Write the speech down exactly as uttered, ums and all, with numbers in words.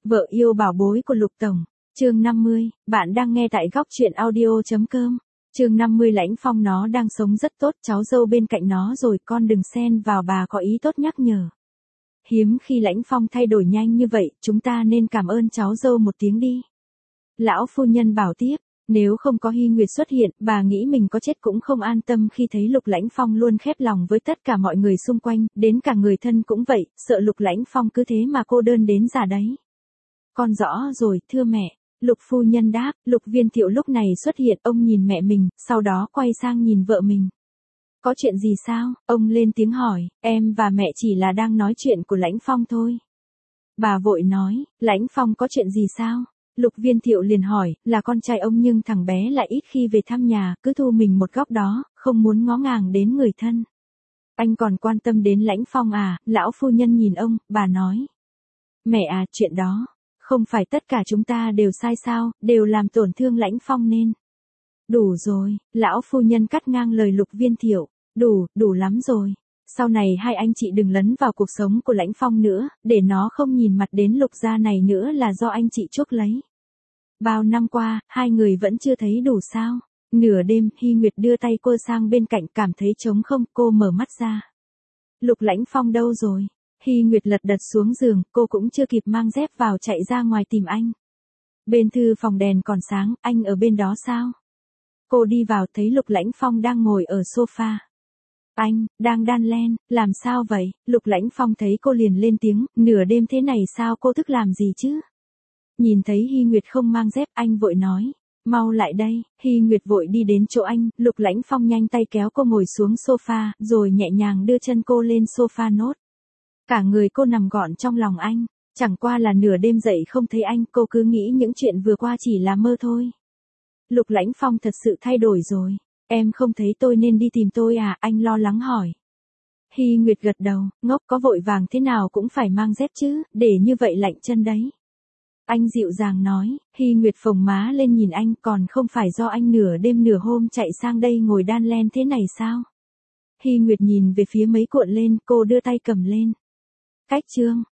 Vợ yêu bảo bối của Lục Tổng, chương năm mươi, bạn đang nghe tại góc truyện audio.com. Chương năm mươi Lãnh Phong nó đang sống rất tốt, cháu dâu bên cạnh nó rồi, con đừng xen vào, bà có ý tốt nhắc nhở. Hiếm khi Lãnh Phong thay đổi nhanh như vậy, chúng ta nên cảm ơn cháu dâu một tiếng đi. Lão phu nhân bảo tiếp, nếu không có Hy Nguyệt xuất hiện, bà nghĩ mình có chết cũng không an tâm khi thấy Lục Lãnh Phong luôn khép lòng với tất cả mọi người xung quanh, đến cả người thân cũng vậy, sợ Lục Lãnh Phong cứ thế mà cô đơn đến già đấy. Con rõ rồi, thưa mẹ. Lục phu nhân đáp. Lục Viên Thiệu lúc này xuất hiện, ông nhìn mẹ mình, sau đó quay sang nhìn vợ mình. Có chuyện gì sao? Ông lên tiếng hỏi. Em và mẹ chỉ là đang nói chuyện của Lãnh Phong thôi. Bà vội nói. Lãnh Phong có chuyện gì sao? Lục Viên Thiệu liền hỏi. Là con trai ông nhưng thằng bé lại ít khi về thăm nhà, cứ thu mình một góc đó, không muốn ngó ngàng đến người thân. Anh còn quan tâm đến Lãnh Phong à? Lão phu nhân nhìn ông, bà nói. Mẹ à, chuyện đó. Không phải tất cả chúng ta đều sai sao, đều làm tổn thương Lãnh Phong nên. Đủ rồi, lão phu nhân cắt ngang lời Lục Viên Thiệu. Đủ, đủ lắm rồi. Sau này hai anh chị đừng lấn vào cuộc sống của Lãnh Phong nữa, để nó không nhìn mặt đến Lục gia này nữa là do anh chị chuốc lấy. Bao năm qua, hai người vẫn chưa thấy đủ sao. Nửa đêm, Hy Nguyệt đưa tay cô sang bên cạnh, cảm thấy trống không, cô mở mắt ra. Lục Lãnh Phong đâu rồi? Hy Nguyệt lật đật xuống giường, cô cũng chưa kịp mang dép vào chạy ra ngoài tìm anh. Bên thư phòng đèn còn sáng, anh ở bên đó sao? Cô đi vào thấy Lục Lãnh Phong đang ngồi ở sofa. Anh, đang đan len, làm sao vậy? Lục Lãnh Phong thấy cô liền lên tiếng, nửa đêm thế này sao cô thức làm gì chứ? Nhìn thấy Hy Nguyệt không mang dép, anh vội nói, mau lại đây. Hy Nguyệt vội đi đến chỗ anh, Lục Lãnh Phong nhanh tay kéo cô ngồi xuống sofa, rồi nhẹ nhàng đưa chân cô lên sofa nốt. Cả người cô nằm gọn trong lòng anh, chẳng qua là nửa đêm dậy không thấy anh, cô cứ nghĩ những chuyện vừa qua chỉ là mơ thôi. Lục Lãnh Phong thật sự thay đổi rồi, em không thấy tôi nên đi tìm tôi à? Anh lo lắng hỏi. Hy Nguyệt gật đầu, ngốc, có vội vàng thế nào cũng phải mang dép chứ, để như vậy lạnh chân đấy. Anh dịu dàng nói. Hy Nguyệt phồng má lên nhìn anh, còn không phải do anh nửa đêm nửa hôm chạy sang đây ngồi đan len thế này sao? Hy Nguyệt nhìn về phía mấy cuộn lên, cô đưa tay cầm lên. Cách chương.